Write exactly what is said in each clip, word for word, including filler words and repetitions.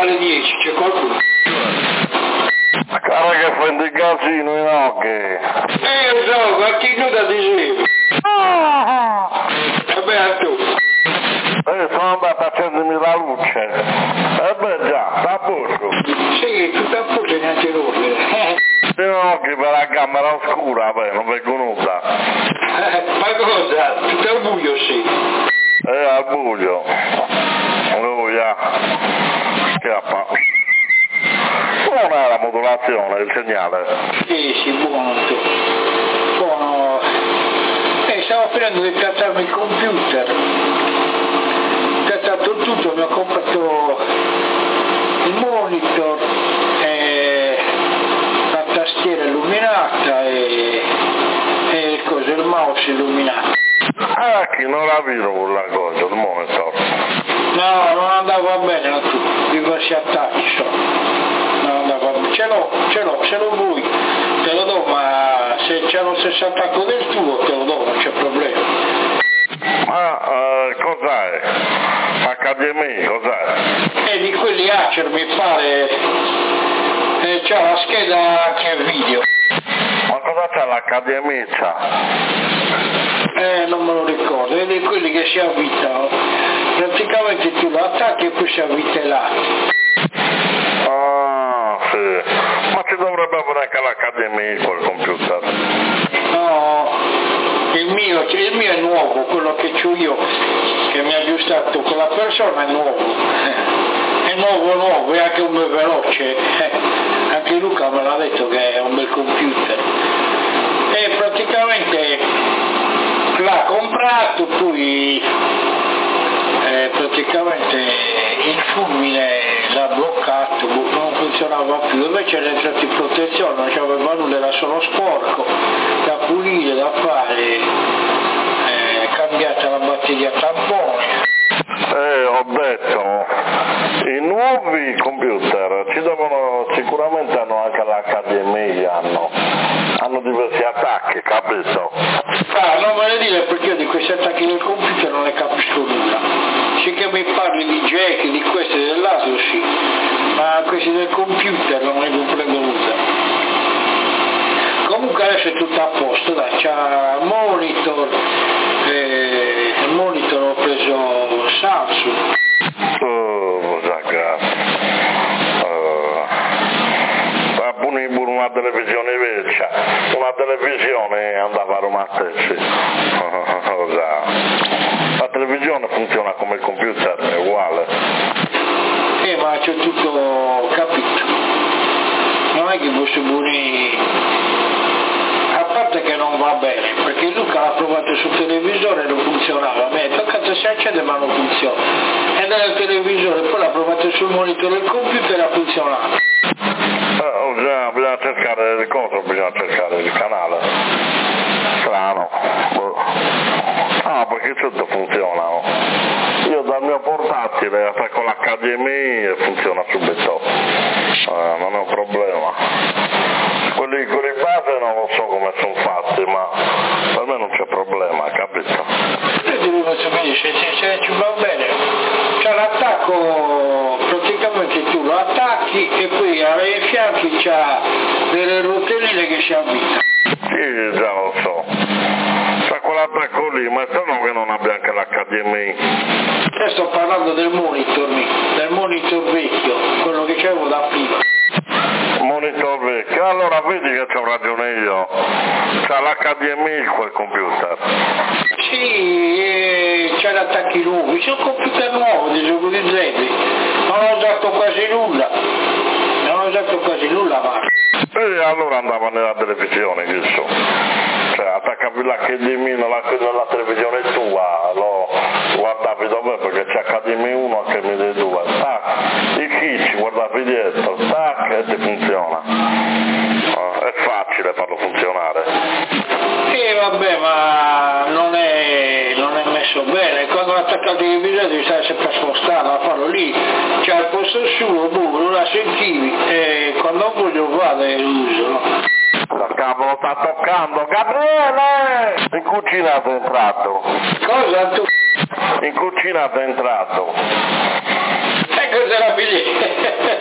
alle dieci, c'è qualcuno? Cara che fai il casino in occhi. Eh, lo so, qualche minuto ti seguo. Ah! Vabbè, tu. Eh, sono andato a accendermi la luce. Eh beh già, sta a posto. Sì, tutto a posto e neanche rompere. In occhi per la camera oscura, beh, non vedo nulla. Eh, ma cosa? Tutto al buio, sì. Eh, al buio. Oh, yeah. Schiappa. Buona la modulazione, il segnale. Sì, sì, buono. Buono. Eh, stavo finendo di piazzarmi il computer. Ho piazzato tutto, mi ho comprato il monitor, e la tastiera illuminata e, e il, coso, il mouse illuminato. Ah, chi non la vedo quella cosa, il monitor. No, non andava bene, non tu, diversi attacchi so. Non andava bene. Ce l'ho, ce l'ho, ce l'ho voi, te lo do, ma se c'è lo stesso attacco del tuo te lo do, non c'è problema. Ah, eh, cos'è? acca di emme i, cos'è? E di quelli Acer mi pare, eh, c'ha la scheda anche video. Ma cosa c'è l'acca di emme i? C'ha? Eh, non me lo ricordo, è di quelli che si avvitano. Praticamente tu lo attacchi e poi si avvitellati. Ah, sì. Ma ci dovrebbe avere anche l'acca di emme i quel computer. No, il mio, il mio è nuovo, quello che c'ho io, che mi ha aggiustato con la persona è nuovo. È nuovo nuovo, è anche un bel veloce. Anche Luca me l'ha detto che è un bel computer. E praticamente l'ha comprato, poi eh, praticamente il fulmine l'ha bloccato, non funzionava più, invece era entrato in protezione, non c'aveva nulla, era solo sporco, da pulire, da fare, eh, cambiata la batteria tampone. Eh, ho detto, i nuovi computer ci devono, sicuramente hanno anche l'acca di emme i, hanno, hanno diversi attacchi, capito? Ah, non me ne dire perché io di questi attacchi del computer non ne capisco nulla. Sì che mi parli di jack, di questo e dell'altro, sì, ma questi del computer non ne comprendo nulla. Comunque adesso è tutto a posto, dai, c'ha monitor, eh, il monitor ho preso Samsung. Oh, ragazzi. Uh, pure una televisione vecchia, una televisione andava a Roma stessi. La televisione funziona come il computer, è uguale. Eh, ma c'è tutto capito. Non è che fosse buoni, a parte che non va bene, perché Luca l'ha provato sul televisore e non funzionava, a me toccato si accende ma non funziona, e nel televisore poi l'ha provato sul monitor del computer e ha funzionato. Eh, oh, bisogna, bisogna cercare il contro, bisogna cercare il canale. Strano. Ah, perché tutto funziona. Oh. Io dal mio portatile attacco l'acca di emme i e funziona subito. Eh, non è un problema. Quelli, quelli base non lo so come sono fatti, ma per me non c'è problema, capito? E ti dico, se, se ci va bene, c'è l'attacco, praticamente tu lo attacchi e poi ai fianchi c'ha delle rotelline che si avvitano. Sì, già lo so. C'è quell'attacco lì, ma è strano che non abbia anche l'acca di emme i. Io sto parlando del monitor, del monitor vecchio, quello che c'avevo da prima. Monitor vecchio, allora vedi che c'ho ragione io, c'ha l'acca di emme i quel computer. Sì, eh, c'è l'attacchi nuovi, c'è un computer nuovo di gioco di Zeddy, non ho usato quasi nulla, non ho usato quasi nulla, ma... E allora andava nella televisione, che so, cioè attaccavi l'acca di emme i nella, nella televisione tua, lo guardavi dove perché c'è acca di emme i uno, acca di emme i due, tac, i kit, guardavi dietro, tac, e ti funziona. Uh, è facile farlo funzionare. Sì, vabbè, ma non è, non è messo bene, quando attacca il televisore devi stare sempre a spostarlo, a farlo lì, c'è il posto suo, boh, non la sentivi, e quando voglio vado e lo uso, no? La cavolo sta toccando, Gabriele! In cucina sei entrato. Cosa tu? In cucina sei entrato. E Questa è la biglietta.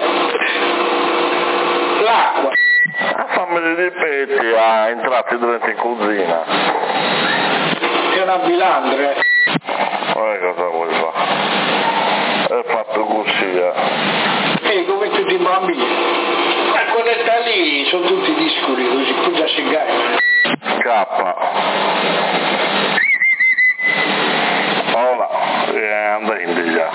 L'acqua. A fammi ripetere, ha entrato dentro in cucina. È una bilandra. Ma cosa vuoi fare? È fatto così, eh. E come tutti i bambini. Ma quella sta lì sono tutti discoli così, cosa si gaia. Scappa. Ora, è andando già.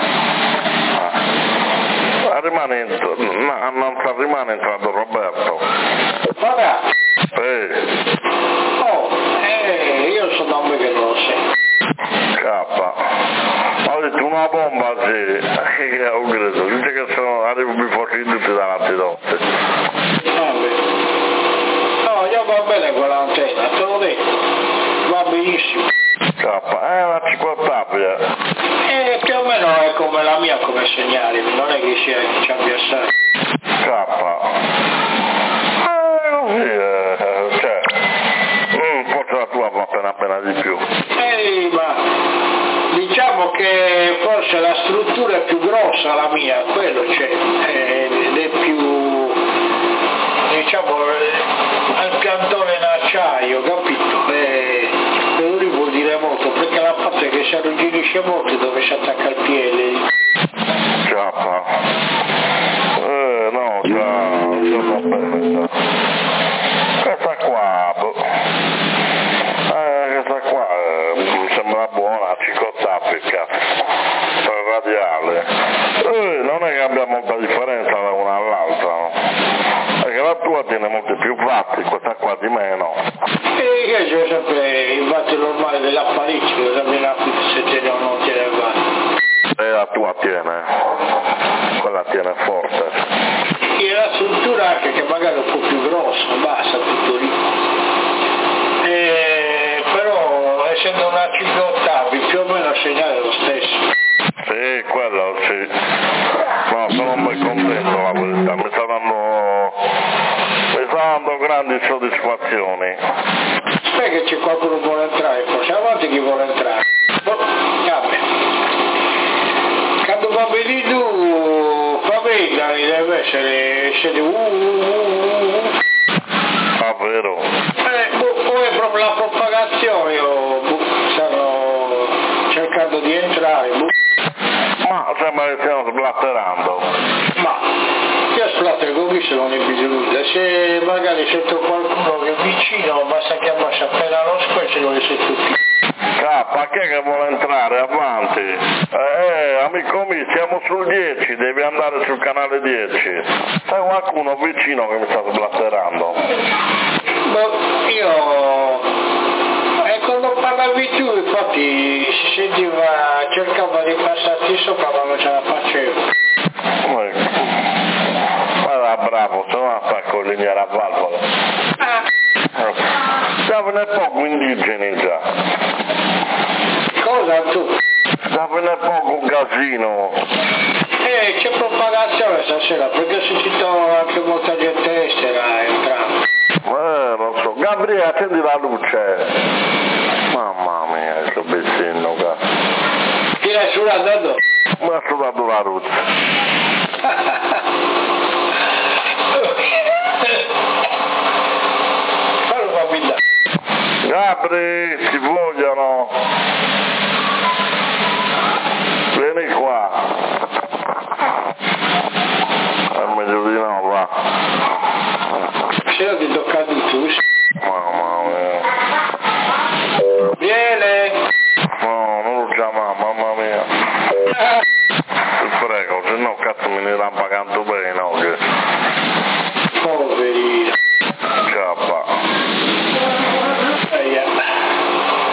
Ah. Rimane, no, non sta rimane entrato Roberto. Vabbè. Sì. Oh, eh, io sono da un che non lo so. Scappa. Ho detto una bomba sì. Che ho credo. Dice che sono, arrivo più forti tutti davanti notte. Vabbè. No, io va bene con l'antenna, te l'ho detto. Va benissimo. Scappa. È una cinquantabile. Eh, più o meno è come la mia come segnale, non è che sia che ci abbia assai. Scappa. Eh, così, eh, cioè, mm, forse la tua va appena appena di più. Eh, ma diciamo che forse la struttura è più grossa la mia, quello c'è, eh, ed è più, diciamo, al piantone in acciaio, capito? Eh, quello lì vuol dire molto, perché la parte che si arrugginisce molto dove si attacca il piede. Scappa. Eh, no, già, già va bene. Questa qua, boh. Eh, questa qua eh, mi sembra buona, cinquanta cazzo, per radiale. Eh, non è che abbia molta differenza da una all'altra, no? Perché la tua tiene molti più fatti, questa qua di meno. E che c'è sempre il vatte normale dell'apparecchio, che sapeva se tiene o non tiene il vatte. E la tua tiene, quella tiene forte. E la struttura anche che magari è un po' più grossa, basta tutto lì. E, però essendo una cinque ottavi più o meno il segnale è lo stesso. Sì, quello sì. No, sono un bel contento la verità, mi sta dando, mi sta dando grandi soddisfazioni. Aspetta che c'è qualcuno che vuole entrare, forse avanti chi vuole entrare. Boh, vabbè. Quando va bene tu, fa bene, deve essere, essere uh, uh, uh, uh. Ah, vero? Eh, boh, o è proprio la propagazione o boh, stanno cercando di entrare, boh. Ma sembra che stiamo sblatterando. Ma io splatter con chi se non è bisogno, se magari sento qualcuno che è vicino basta chiamarsi appena lo squello e lo sento tutti. Cappa, chi è che vuole entrare? Avanti. Eh, amico mio, siamo sul dieci, devi andare sul canale dieci. C'è qualcuno vicino che mi sta sblatterando. Boh, io... E quando parlavi tu, infatti, si sentiva, cercava di passarti sopra, ma non ce la facevo. Ma era bravo, se no attacco linea a valvola. Ah. Già ve ne poco indigeni già. Cosa tu? Già ve ne poco un casino. Eh, c'è propagazione stasera, perché ho sentito anche molta gente estera entrare. Eh, non so. Gabriele, accendi la luce. Mamma mia, questo bezzino qua. Chi l'hai sudato? Mi ha sudato la luce. Fallo capitare. Gabri, ti vogliono. Vieni qua. È meglio di no, va. Se no ti tocca di tu. Mamma mia. Viene. No, non lo chiama, mamma mia. Ti prego, se no cazzo me ne stanno pagando bene, no? Che... Poverino. Scappa. Eia.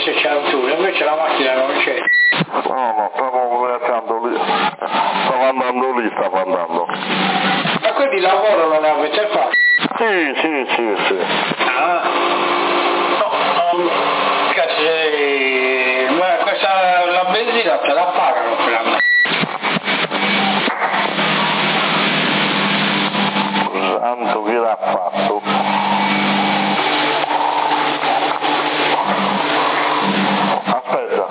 se c'è un tunnel, invece la macchina non c'è. No, no, stavo viaggiando lì, stavo andando lì, stavo andando. Ma quindi lavoro non avete fatto? Sì, sì, sì, sì. Ah, no, no, che ma questa, la benzina te la pagano per andare. Santo che l'ha fatto? Aspetta.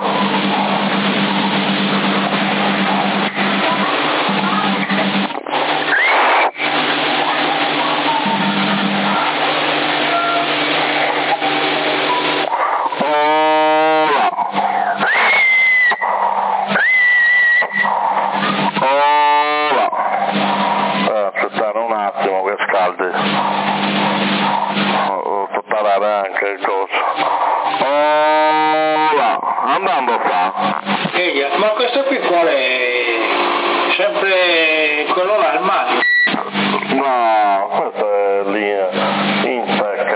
Anche il coso. Oh, là, andando fa. Ehi, ma questo qui qual è? Sempre quello là, il Mario? No, questo è lì, Intec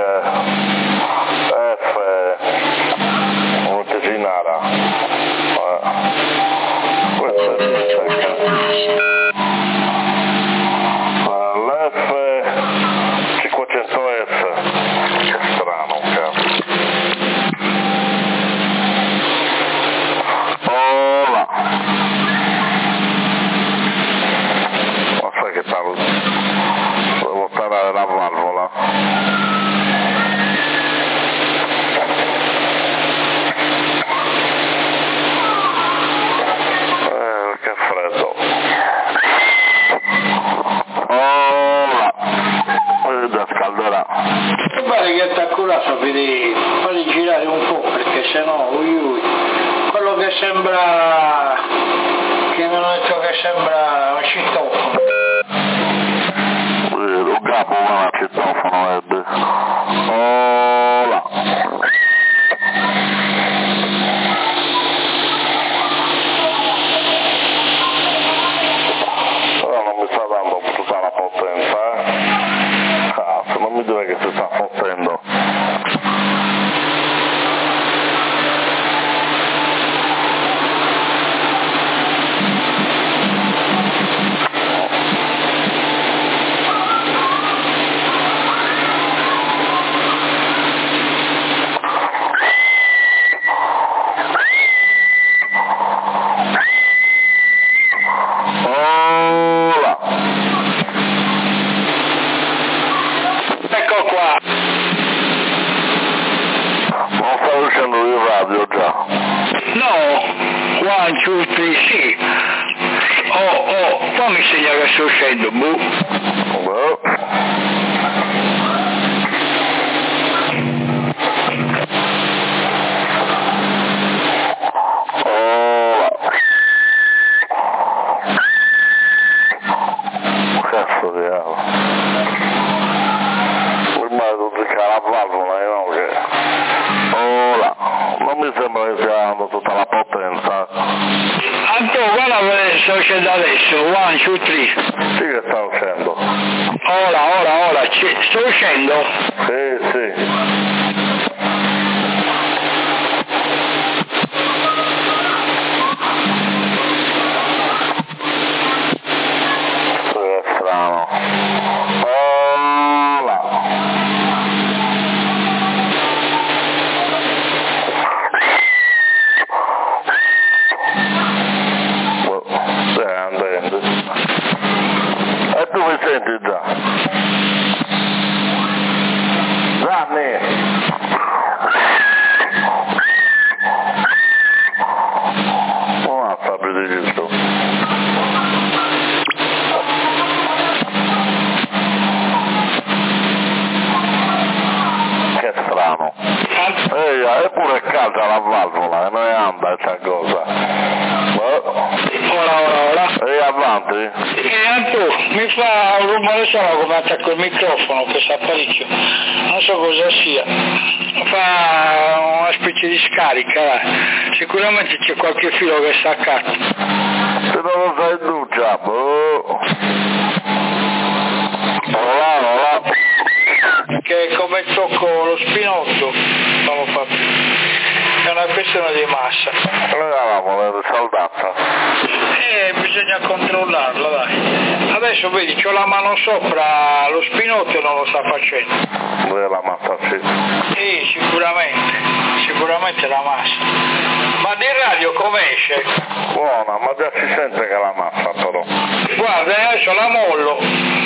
F Montesinara. Eh. Questo è l'Intec. L'F cinquecento F. Che strano, cazzo. Oh là. Ma sai che parlo? Devo tarare la valvola. Eh, che freddo. Oh là. Vedi, scalderà. Mi pare che ti accurato a vedere, fai girare un po' perché sennò ui ui, quello che sembra, che mi hanno detto che sembra un citofono. Lo capo non è citofono, vedi. Oh là. Però non mi sta dando tutta la potenza, eh. Cazzo, non mi dire che si sta fottendo. Ecco qua. Non sta uscendo il radio già. No, one, two, three, sì. Oh, oh, qua mi segna che sto uscendo, boh. Boh. Oh. Cazzo di amo. Ormai tu ti cala la valvola, eh, no, che... Oh là. Non mi sembra che stia dando tutta la potenza. Anto, guarda dove sto uscendo adesso, one, two, three. Sì che sta uscendo. Ora, ora, ora, ci- sto uscendo? Sì, sì. Che strano. Oh là. Boh, stai andando. E tu mi senti già? Gianni! Oh, sta più di giusto. Che strano. Ehi, è pure calda la valvola, e non è anda questa cosa. Ora, ora, ora. Ehi, avanti. E Anto, mi fa un rumore solo come attacco il microfono, che sa parecchio. Non so cosa sia. Fa una specie di scarica, va. Sicuramente c'è qualche filo che sta accanto. Se non lo sai tu già, boh. Olà, olà. Che come tocco lo spinotto, stavo fatto. è una questione di massa. Noi avevamo la saldata. Eh, bisogna controllarla, dai. Adesso vedi, c'ho la mano sopra lo spinotto e non lo sta facendo. Dove la massa sì? Sì, sicuramente, sicuramente la massa. Ma di radio come esce? Buona, ma già si sente che è la massa però. Guarda, adesso la mollo.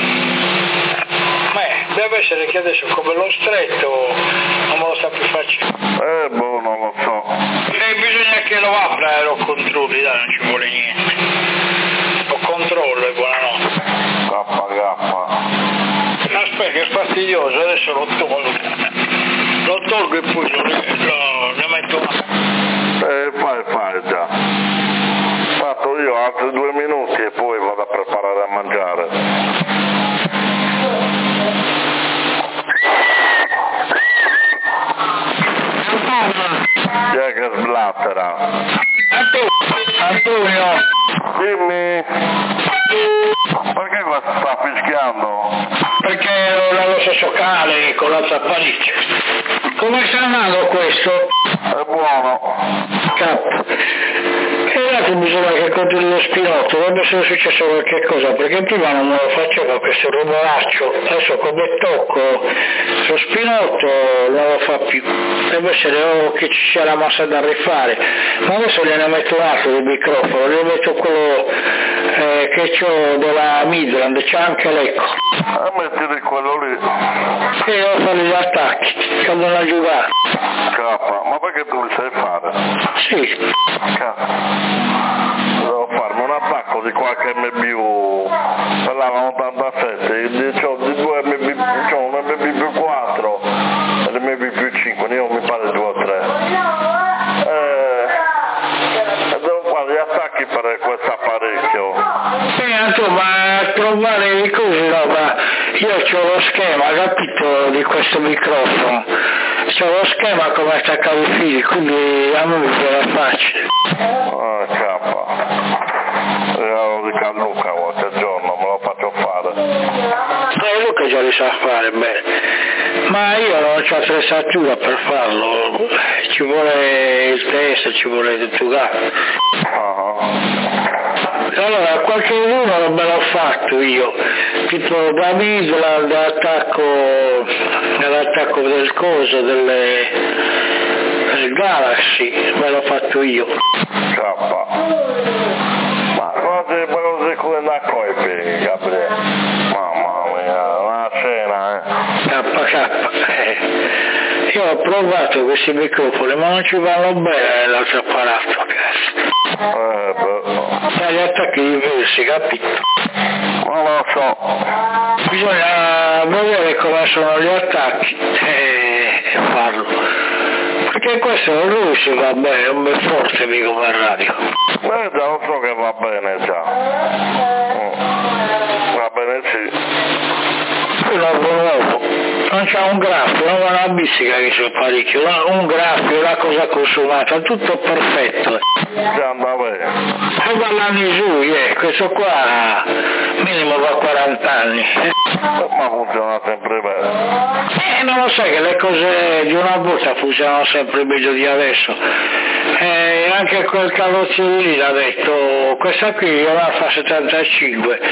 Beh, deve essere che adesso come l'ho stretto non me lo sta più facendo. Eh, boh, non lo so. E bisogna che lo apra e lo controlli, dai, non ci vuole niente. Lo controllo e buonanotte. Gappa, gappa. Aspetta, che è fastidioso, adesso lo tolgo. Lo tolgo e poi lo, lo, lo metto. Eh, fai, fai già. Fatto io altri due minuti e poi vado a preparare a mangiare. Chi è che sblattera? Antonio! Dimmi! Perché questo sta fischiando? Perché lo lavo sociale con la zappaliccia. Come sta andando questo? È buono. Cappo. E là che bisogna che controlli lo spinotto, deve essere successo qualche cosa, perché prima non me lo facevo questo rumoraccio, adesso come tocco lo spinotto non lo fa più, deve essere o che ci sia la massa da rifare, ma adesso gliene metto un altro del microfono, gliene metto quello eh, che ho della Midland, c'è anche l'eco. E metti di quello lì. E io devo fare gli attacchi, che non a giocare. Cappa, ma perché tu li sai fare? Sì. Cappa. Devo farmi un attacco di qualche M B U per la novantasette, ho di due M B, c'ho un M B più quattro e l'M B più cinque, io mi pare due o tre. E devo fare gli attacchi per questo apparecchio. Sì, ma trovare di così, no, ma io ho lo schema, capito, di questo microfono. C'ho lo schema come attaccare i fili, quindi a me mi viene facile. Ah, cappa. Io lo dico a Luca qualche giorno, me lo faccio fare. Eh, Luca già li sa fare bene, ma io non ho attrezzatura per farlo, ci vuole il test, ci vuole il tugato. Uh-huh. Allora, qualche uno non me l'ho fatto io, tipo da Midla all'attacco, all'attacco del coso, delle, del Galaxy, me l'ho fatto io. Cappa. Ma cose, cose come da coipi, Gabriele. Mamma mia, una cena, eh. K K. Eh. Io ho provato questi microfoni, ma non ci vanno bene l'altro apparato, cazzo. Eh, beh. Gli attacchi diversi, capito? Non lo so. Bisogna vedere come sono gli attacchi e farlo. Perché questo lui si va bene, è un bel forte mica come radio. Eh già, lo so che va bene già. Mm. Va bene sì. Un nuovo nuovo. Non c'è un grafico, non va una bistica che c'è parecchio, un grafico, una cosa consumata, tutto perfetto. Già andava bene. E guardando su, eh, questo qua minimo va quaranta anni. Ma funziona sempre bene. Eh, non lo sai che le cose di una volta funzionano sempre meglio di adesso. Eh, anche quel carrozziere lì l'ha detto, questa qui io la fa settantacinque.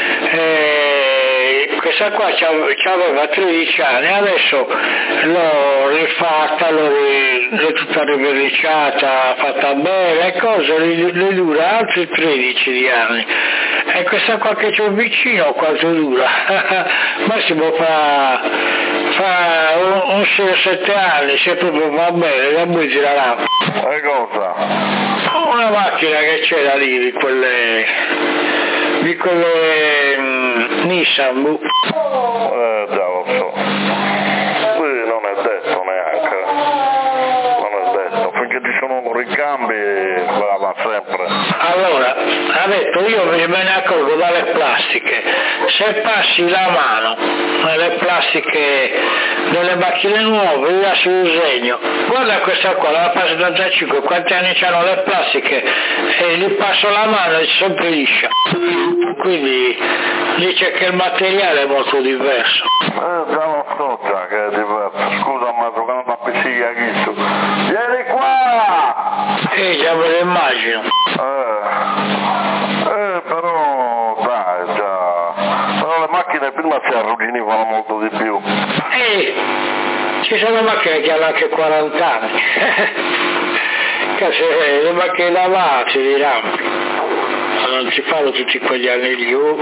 Eh, questa qua aveva tredici anni, adesso l'ho rifatta, l'ho, l'ho tutta riverniciata, fatta bene e cose, le, le dura altri tredici di anni. E questa qua che c'ho vicino quanto dura? Massimo fa, fa un, un sei o sette anni, se proprio va bene, la poi girerà. E cosa? Una macchina che c'era lì di quelle, di quelle um, Nissan. Eh già lo so. Sì, non è detto neanche. Non è detto. Finché ci sono ricambi va sempre. Allora, ha detto io me ne accorgo dalle plastiche. Se passi la mano nelle plastiche delle macchine nuove, io lascio un segno. Guarda questa qua, la fa settantacinque, quanti anni c'hanno le plastiche e gli passo la mano e sempre liscia. Quindi dice che il materiale è molto diverso. Eh già lo so già che è diverso. Scusa ma giocando a pizzicchia chi tu. Vieni qua! immagino. Eh, eh però dai, già, però le macchine prima si arrugginivano molto di più. Eh, ci sono macchine che hanno anche quaranta anni, che le macchine lavate, dei rampi, ma non si fanno tutti quegli anni lì. Oh.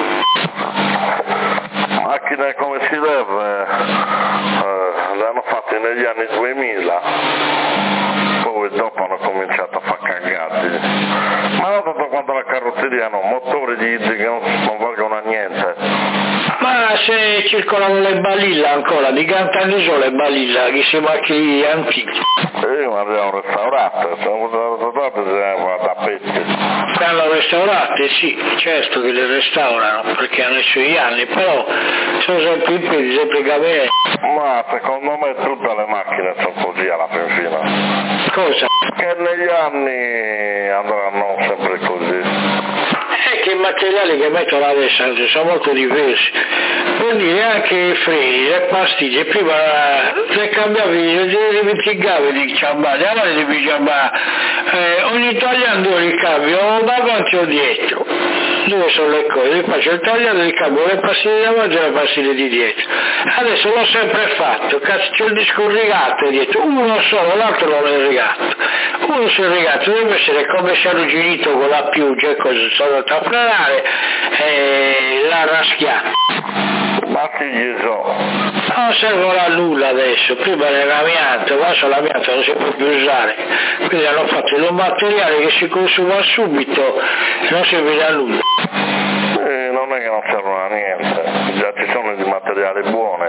Macchine come si deve, eh, le hanno fatte negli anni duemila, poi dopo hanno cominciato a far cagati, ma non tanto quanto la carrozzeria, no, motori di che non, non valgono a niente. Ma se circolano le balilla ancora, di Cantanusò le balilla, che si macchine antichi. Eh, ma abbiamo restaurato, sono restaurate da pezzi. Stanno restaurate, sì, certo che le restaurano, perché hanno i suoi anni, però sono sempre in piedi, sempre camminati. Ma secondo me tutte le macchine sono così alla fin fine. Cosa? Che negli anni andranno sempre così. È che i materiali che mettono adesso sono molto diversi. Per dire anche i freni, le pastiglie, prima le cambiavi, le dimenticavi di ciambare, allora le devi ciambare, eh, ogni tagliando il cambio o davanti o dietro, dove sono le cose, poi faccio il tagliando il cambio, le pastiglie davanti e le pastiglie di dietro. Adesso l'ho sempre fatto, cazzo c'è il disco rigato dietro, uno solo, l'altro non è rigato, uno sul rigato deve essere come se arrugginito con la pioggia e cose, sono da frenare e la raschiata. Ma che gli so? Non servono a nulla adesso, prima era l'amianto, adesso l'amianto non si può più usare, quindi hanno fatto un materiale che si consuma subito e non serve a nulla. Eh, non è che non servono a niente, già ci sono di materiali buoni.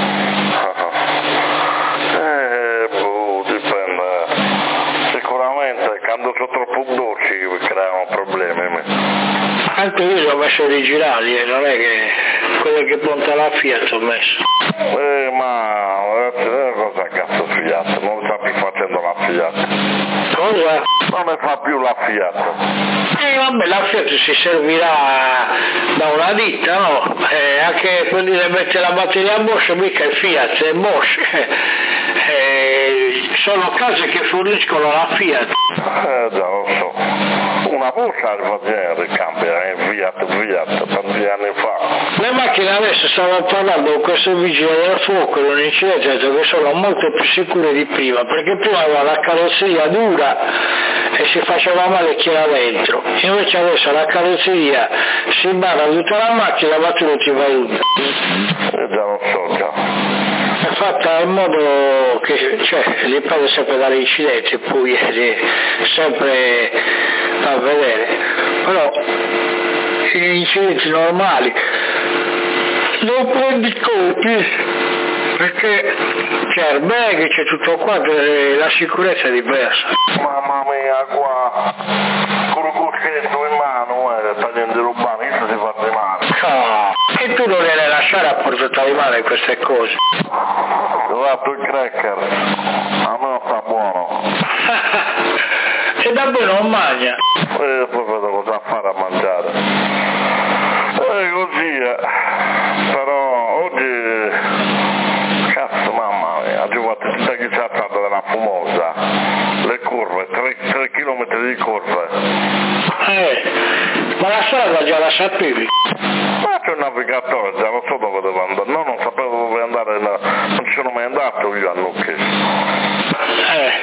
Eh, boh, dipende. Sicuramente quando sono troppo dolci creano problemi. Anche io ho messo originali e non è che quelle che punta la Fiat ho messo. Eh, ma eh, cosa cazzo Fiat? Non sta più facendo la Fiat. Cosa? Non ne fa più la Fiat. Eh vabbè, la Fiat si servirà da una ditta, no? Eh, anche quelli che mette la batteria a Bosch, mica è Fiat, è Bosch. Eh, sono case che forniscono la Fiat. Eh già lo so. Una volta faceva il cambio, eh, Fiat, Fiat, tanti anni fa. Le macchine adesso stavano parlando con questo vigile del fuoco in un incidente, ha detto che sono molto più sicure di prima, perché prima aveva la carrozzeria dura e si faceva male chi era dentro, invece adesso la carrozzeria si barra tutta la macchina ma tu non ti vai tutta. Eh già lo so già. È fatta in modo che, cioè, dipende sempre dall'incidente, poi è sempre da vedere, però gli incidenti normali non prendi colpi perché c'è airbag, c'è tutto quanto, la sicurezza è diversa. Mamma mia, qua con un cucchetto in mano, eh, tagliando i rubani, si fa di male. No, e tu non le devi lasciare a portata di male queste cose. Ho fatto il cracker, a me sta buono. E davvero non mangia? E poi vedo cosa fare a mangiare. E così, eh. Però oggi, cazzo mamma mia, oggi ho fatto tutta chissata della fumosa, le curve, tre chilometri di curve. Eh, ma la strada già la sapevi? Ma c'è un navigatore, già lo so dove devo andare, no, non sapevo dove andare, no. Non ci sono mai andato io a Lucchi. Eh.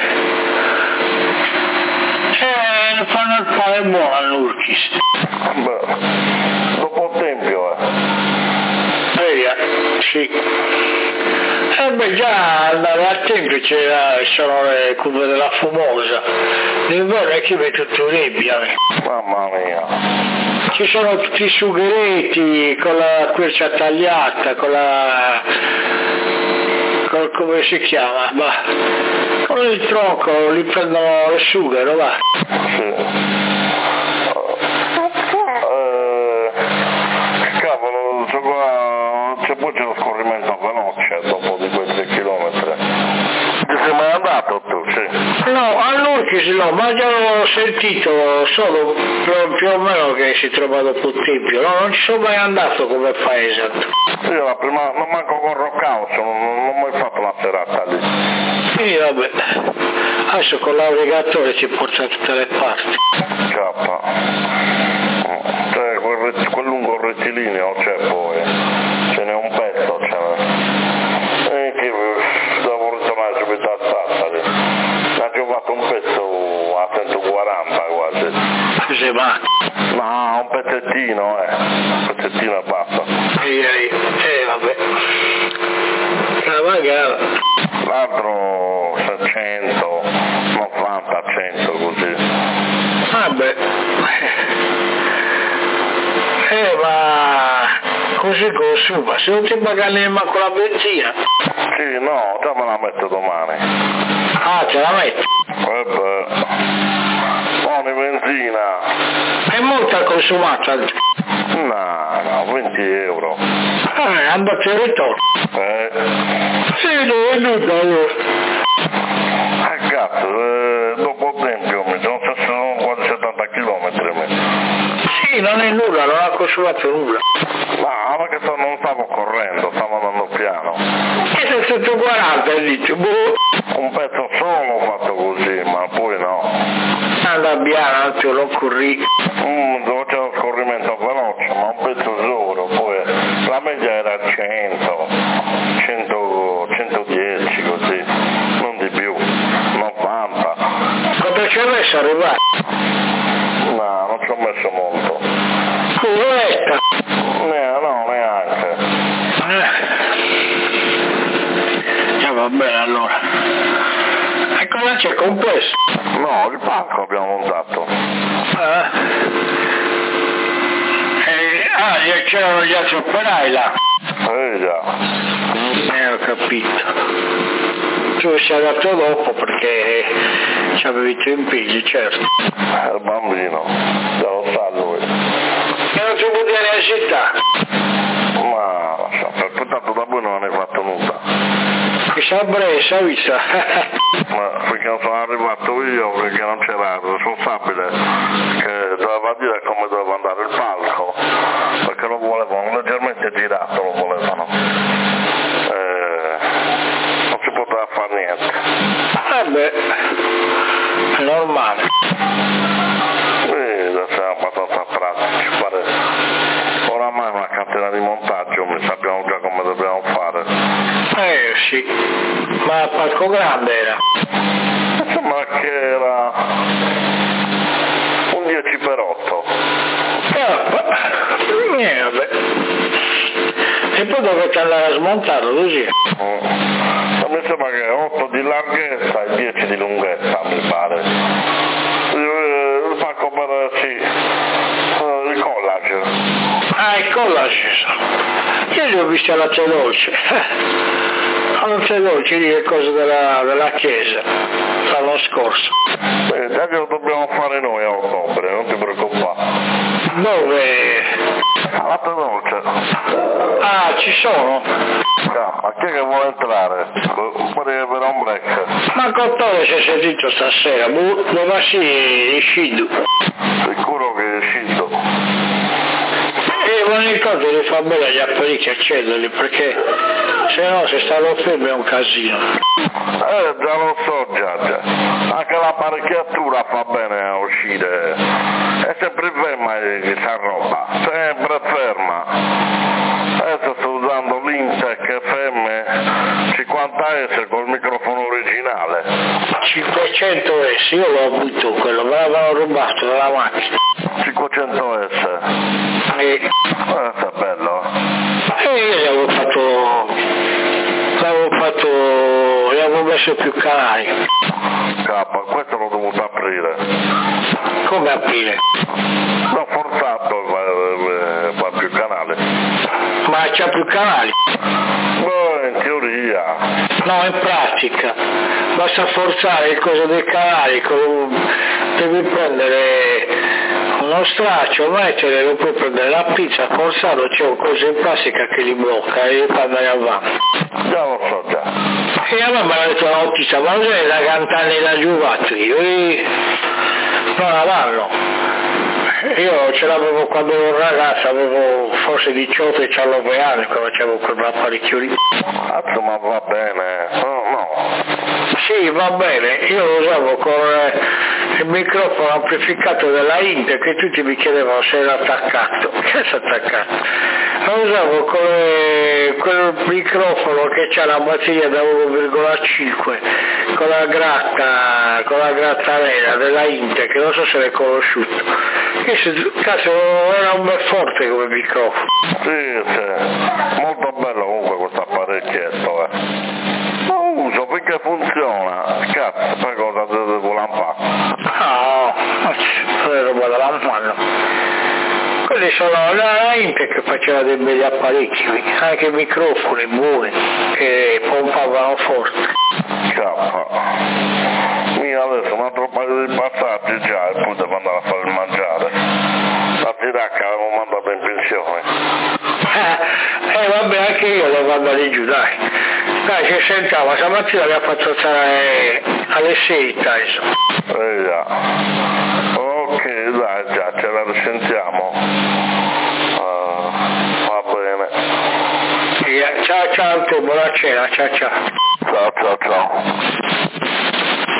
Eh, fanno il pane buono a Nurkis. Beh, dopo un tempio, eh. Vedi, sì. Eh beh, già andare al tempio c'era, sono le curve della fumosa. L'inverno è che vedo tutto nebbia. Mamma mia. Ci sono tutti i sugheretti con la quercia tagliata, con la... Con, come si chiama? Bah, con il tronco, li prendono il sughero, va. Sì. Eh, cavolo, c'è qua, c'è poi c'è lo scorrimento veloce dopo di quei tre chilometri. Ti sei mai andato tu, sì? No, a Nurkis no, ma già l'ho sentito solo più, più o meno che si trova dopo il tempio, no, non ci sono mai andato come paese. Io la prima, non manco con Rockhouse, non, non ho mai fatto una serata lì. Sì, vabbè. Adesso con l'auregatore si porta da tutte le parti. Cappa. Cioè, quel, quel lungo rettilineo c'è poi, ce n'è un pezzo, ce n'è. E che devo ritornare subito a Sassari. Ha giocato un pezzo a centoquaranta quasi. Cos'è va? No, un pezzettino, eh. Un pezzettino e basta. E eh, eh, vabbè. La magara. L'altro seicento, novanta, cento così. Vabbè. Eh, ma così consuma, se non ti paga neanche con la benzina. Sì, no, già me la metto domani. Ah, ce la metti? Eh beh, buoni benzina. È molto consumata. No, no, venti euro. Eh, andate e ritorno. Eh. Sì, no, è nulla allora. Eh, cazzo, eh, dopo tempo mi sono sono quasi settanta chilometri. Sì, non è nulla, non ha consumato nulla. No, perché sto, non stavo correndo, stavo andando piano. E se centoquaranta dici, boh. Un pezzo solo ho fatto così, ma poi no. Anda piano, anzi non corri. Mm, dove c'è lo scorrimento veloce, ma un pezzo solo, poi la media era cento, cento, centodieci così, non di più, novanta. Quanto ci hai messo a arrivare? No, non ci ho messo molto. Un'oretta. No, no, neanche. Eh. Eh, va bene allora. E cosa c'è compresso? No, il palco abbiamo montato. Ah, eh, ah c'erano gli altri operai là. Eh già. Eh, ho capito. Tu sei andato dopo perché ci avevi i impegni, certo. È il bambino, già lo sa lui. E non ti può dire la città? Ma lascia, per tanto da voi non ne hai fatto nulla. Che saprei, savisa. Ma perché non sono arrivato io, perché non c'era il responsabile che doveva dire come doveva andare il palco, perché lo volevano leggermente girato, lo volevano. Eh, non si poteva fare niente. Vabbè, è normale. Sì, siamo abbastanza pratici, pare. Oramai una catena di montaggio, mi sappiamo già come dobbiamo fare. Eh sì, ma il palco grande era. Sembra che era un dieci per otto. Eh, eh, vabbè. E poi dovete andare a smontarlo così. Mm. Mi sembra che otto di larghezza e dieci di lunghezza, mi pare. Il palco per sì, il collage. Ah, il collage. Io li ho visti alla Tè Dolce. Alla Tè Dolce lì le cose della, della chiesa l'anno scorso. Eh, già che lo dobbiamo fare noi a ottobre, non ti preoccupare. Dove? Alla Tè Dolce. Ah, ci sono? No, ma chi è che vuole entrare? Vorrei avere un break. Ma Cottone si è sentito stasera, dove si è scido. Sicuro che è uscito. E non ricordo di far bene gli apparecchi accederli, perché se no se stanno fermi è un casino. Eh, già lo so, già, già. Anche l'apparecchiatura fa bene a uscire. È sempre ferma questa roba, sempre ferma. Adesso sto usando l'Intec F M cinquanta S col microfono originale. cinquecento S, io l'ho avuto quello, me l'avevano rubato dalla macchina. cinquecento S. E, eh, è bello. e io gli avevo fatto, l'avevo fatto, gli avevo messo più canali. K, questo l'ho dovuto aprire. Come aprire? L'ho forzato a fare più canali. Ma c'ha più canali? No, in teoria. No, in pratica. Basta forzare il coso dei canali, devi prendere uno straccio, mettere, lo puoi prendere la pizza, forzarlo, c'è un coso in plastica che li blocca e li fa andare avanti. Già lo so già. E a me mi ha detto l'autista, ma cos'è da cantare da giuvato? Io non la vanno. Io ce l'avevo quando ero un ragazzo, avevo forse diciotto diciannove anni quando facevo quell'apparecchio lì. Cazzo, ma va bene. No, no. Sì, va bene, io lo usavo con il microfono amplificato della Inter che tutti mi chiedevano se era attaccato. Che è attaccato? Lo usavo con eh, quel microfono che c'ha la batteria da uno virgola cinque con la gratta, con la grattarella della Inter, che non so se l'hai conosciuto. Che cazzo, era un bel forte come microfono. Sì, sì, molto bello comunque questo apparecchietto, eh. Lo uso perché funziona, cazzo, fai cosa devo lampare? No, non è roba da lampare. Quelli sono la Inter che faceva dei belli apparecchi, anche microfoni buoni, che pompavano forte. Cappa. Io adesso un altro paio di passaggi già e poi devo andare a fare il mangiare. La tiracca l'avevo mandata in pensione. Eh, eh vabbè, anche io devo andare giù, dai. Dai, ci sentiamo, stamattina mi ha fatto stare alle sei, dai. Eh già. Ok, dai, già, ce la risentiamo. Uh, va bene. Sì, ciao ciao a te, buona cena, ciao ciao. Ciao ciao ciao.